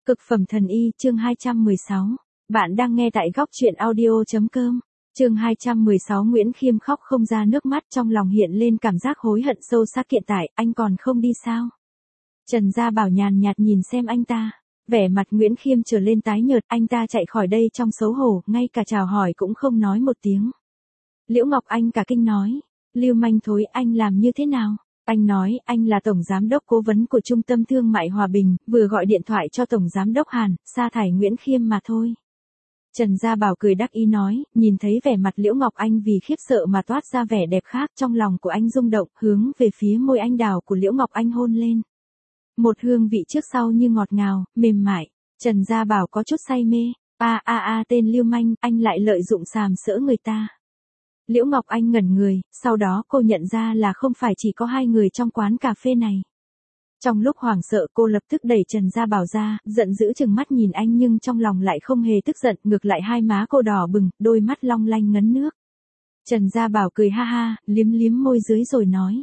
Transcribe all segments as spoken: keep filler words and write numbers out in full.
Cực phẩm thần y, chương hai trăm mười sáu. Bạn đang nghe tại góc truyện audio.com. Chương hai trăm mười sáu. Nguyễn Khiêm khóc không ra nước mắt, trong lòng hiện lên cảm giác hối hận sâu sắc. Hiện tại, anh còn không đi sao? Trần Gia Bảo nhàn nhạt nhìn xem anh ta. Vẻ mặt Nguyễn Khiêm trở lên tái nhợt, anh ta chạy khỏi đây trong xấu hổ, ngay cả chào hỏi cũng không nói một tiếng. Liễu Ngọc Anh cả kinh nói. Lưu manh thối, anh làm như thế nào? Anh nói, anh là Tổng Giám đốc Cố vấn của Trung tâm Thương mại Hòa Bình, vừa gọi điện thoại cho Tổng Giám đốc Hàn, sa thải Nguyễn Khiêm mà thôi. Trần Gia Bảo cười đắc ý nói, nhìn thấy vẻ mặt Liễu Ngọc Anh vì khiếp sợ mà toát ra vẻ đẹp khác, trong lòng của anh rung động, hướng về phía môi anh đào của Liễu Ngọc Anh hôn lên. Một hương vị trước sau như ngọt ngào, mềm mại. Trần Gia Bảo có chút say mê, a a a tên lưu manh, anh lại lợi dụng sàm sỡ người ta. Liễu Ngọc Anh ngẩn người, sau đó cô nhận ra là không phải chỉ có hai người trong quán cà phê này. Trong lúc hoảng sợ cô lập tức đẩy Trần Gia Bảo ra, giận dữ chừng mắt nhìn anh nhưng trong lòng lại không hề tức giận, ngược lại hai má cô đỏ bừng, đôi mắt long lanh ngấn nước. Trần Gia Bảo cười ha ha, liếm liếm môi dưới rồi nói.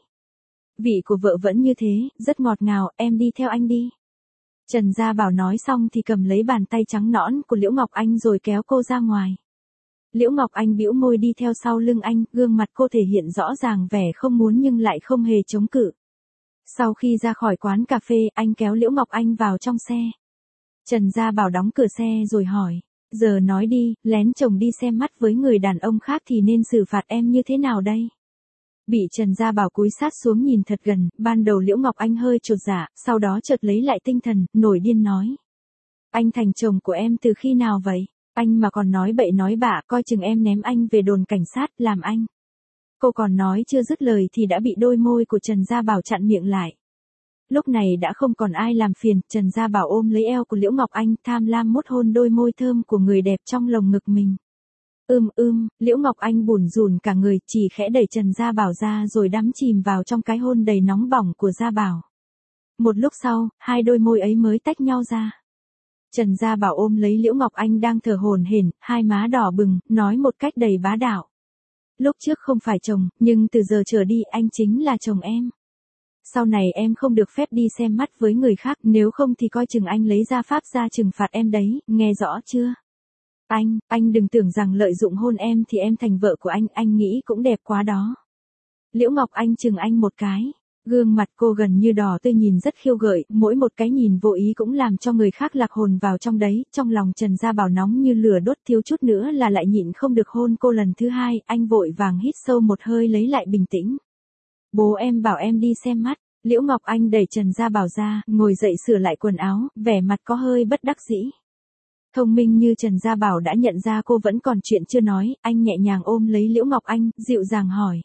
Vị của vợ vẫn như thế, rất ngọt ngào, em đi theo anh đi. Trần Gia Bảo nói xong thì cầm lấy bàn tay trắng nõn của Liễu Ngọc Anh rồi kéo cô ra ngoài. Liễu Ngọc Anh bĩu môi đi theo sau lưng anh, gương mặt cô thể hiện rõ ràng vẻ không muốn nhưng lại không hề chống cự. Sau khi ra khỏi quán cà phê, anh kéo Liễu Ngọc Anh vào trong xe. Trần Gia Bảo đóng cửa xe rồi hỏi, giờ nói đi, lén chồng đi xem mắt với người đàn ông khác thì nên xử phạt em như thế nào đây? Bị Trần Gia Bảo cúi sát xuống nhìn thật gần, ban đầu Liễu Ngọc Anh hơi chột dạ, sau đó chợt lấy lại tinh thần, nổi điên nói. Anh thành chồng của em từ khi nào vậy? Anh mà còn nói bậy nói bạ, coi chừng em ném anh về đồn cảnh sát, làm anh. Cô còn nói chưa dứt lời thì đã bị đôi môi của Trần Gia Bảo chặn miệng lại. Lúc này đã không còn ai làm phiền, Trần Gia Bảo ôm lấy eo của Liễu Ngọc Anh, tham lam mút hôn đôi môi thơm của người đẹp trong lồng ngực mình. Ưm ưm, Liễu Ngọc Anh bủn rủn cả người, chỉ khẽ đẩy Trần Gia Bảo ra rồi đắm chìm vào trong cái hôn đầy nóng bỏng của Gia Bảo. Một lúc sau, hai đôi môi ấy mới tách nhau ra. Trần Gia Bảo ôm lấy Liễu Ngọc Anh đang thở hổn hển, hai má đỏ bừng, nói một cách đầy bá đạo. Lúc trước không phải chồng, nhưng từ giờ trở đi anh chính là chồng em. Sau này em không được phép đi xem mắt với người khác, nếu không thì coi chừng anh lấy gia pháp ra trừng phạt em đấy, nghe rõ chưa? Anh, anh đừng tưởng rằng lợi dụng hôn em thì em thành vợ của anh, anh nghĩ cũng đẹp quá đó. Liễu Ngọc Anh chừng anh một cái. Gương mặt cô gần như đỏ tươi nhìn rất khiêu gợi, mỗi một cái nhìn vô ý cũng làm cho người khác lạc hồn vào trong đấy, trong lòng Trần Gia Bảo nóng như lửa đốt, thiếu chút nữa là lại nhịn không được hôn cô lần thứ hai, anh vội vàng hít sâu một hơi lấy lại bình tĩnh. Bố em bảo em đi xem mắt. Liễu Ngọc Anh đẩy Trần Gia Bảo ra, ngồi dậy sửa lại quần áo, vẻ mặt có hơi bất đắc dĩ. Thông minh như Trần Gia Bảo đã nhận ra cô vẫn còn chuyện chưa nói, anh nhẹ nhàng ôm lấy Liễu Ngọc Anh, dịu dàng hỏi.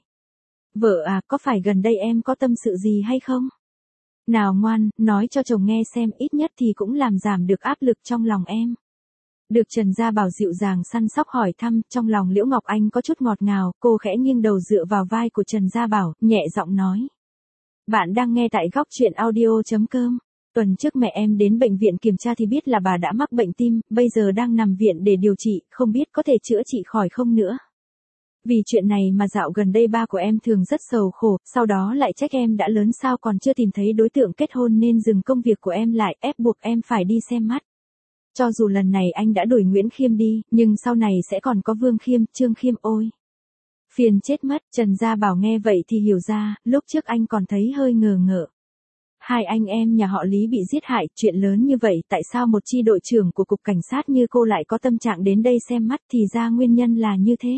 Vợ à, có phải gần đây em có tâm sự gì hay không? Nào ngoan, nói cho chồng nghe xem, ít nhất thì cũng làm giảm được áp lực trong lòng em. Được Trần Gia Bảo dịu dàng săn sóc hỏi thăm, trong lòng Liễu Ngọc Anh có chút ngọt ngào, cô khẽ nghiêng đầu dựa vào vai của Trần Gia Bảo, nhẹ giọng nói. Bạn đang nghe tại góc truyện audio.com. Tuần trước mẹ em đến bệnh viện kiểm tra thì biết là bà đã mắc bệnh tim, bây giờ đang nằm viện để điều trị, không biết có thể chữa trị khỏi không nữa. Vì chuyện này mà dạo gần đây ba của em thường rất sầu khổ, sau đó lại trách em đã lớn sao còn chưa tìm thấy đối tượng kết hôn nên dừng công việc của em lại, ép buộc em phải đi xem mắt. Cho dù lần này anh đã đuổi Nguyễn Khiêm đi, nhưng sau này sẽ còn có Vương Khiêm, Trương Khiêm ôi. Phiền chết mất, Trần Gia Bảo nghe vậy thì hiểu ra, lúc trước anh còn thấy hơi ngờ ngợ. Hai anh em nhà họ Lý bị giết hại, chuyện lớn như vậy, tại sao một chi đội trưởng của cục cảnh sát như cô lại có tâm trạng đến đây xem mắt, thì ra nguyên nhân là như thế.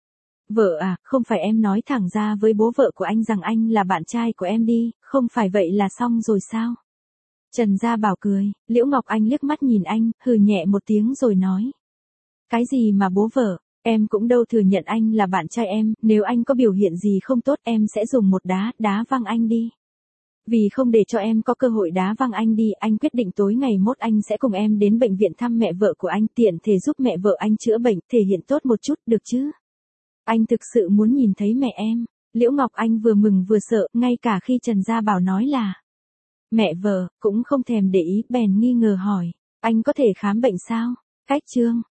Vợ à, không phải em nói thẳng ra với bố vợ của anh rằng anh là bạn trai của em đi, không phải vậy là xong rồi sao? Trần Gia Bảo cười, Liễu Ngọc Anh liếc mắt nhìn anh, hừ nhẹ một tiếng rồi nói. Cái gì mà bố vợ, em cũng đâu thừa nhận anh là bạn trai em, nếu anh có biểu hiện gì không tốt em sẽ dùng một đá, đá văng anh đi. Vì không để cho em có cơ hội đá văng anh đi, anh quyết định tối ngày mốt anh sẽ cùng em đến bệnh viện thăm mẹ vợ của anh, tiện thể giúp mẹ vợ anh chữa bệnh, thể hiện tốt một chút, được chứ? Anh thực sự muốn nhìn thấy mẹ em. Liễu Ngọc Anh vừa mừng vừa sợ, ngay cả khi Trần Gia Bảo nói là mẹ vợ, cũng không thèm để ý, bèn nghi ngờ hỏi. Anh có thể khám bệnh sao? Cách chương.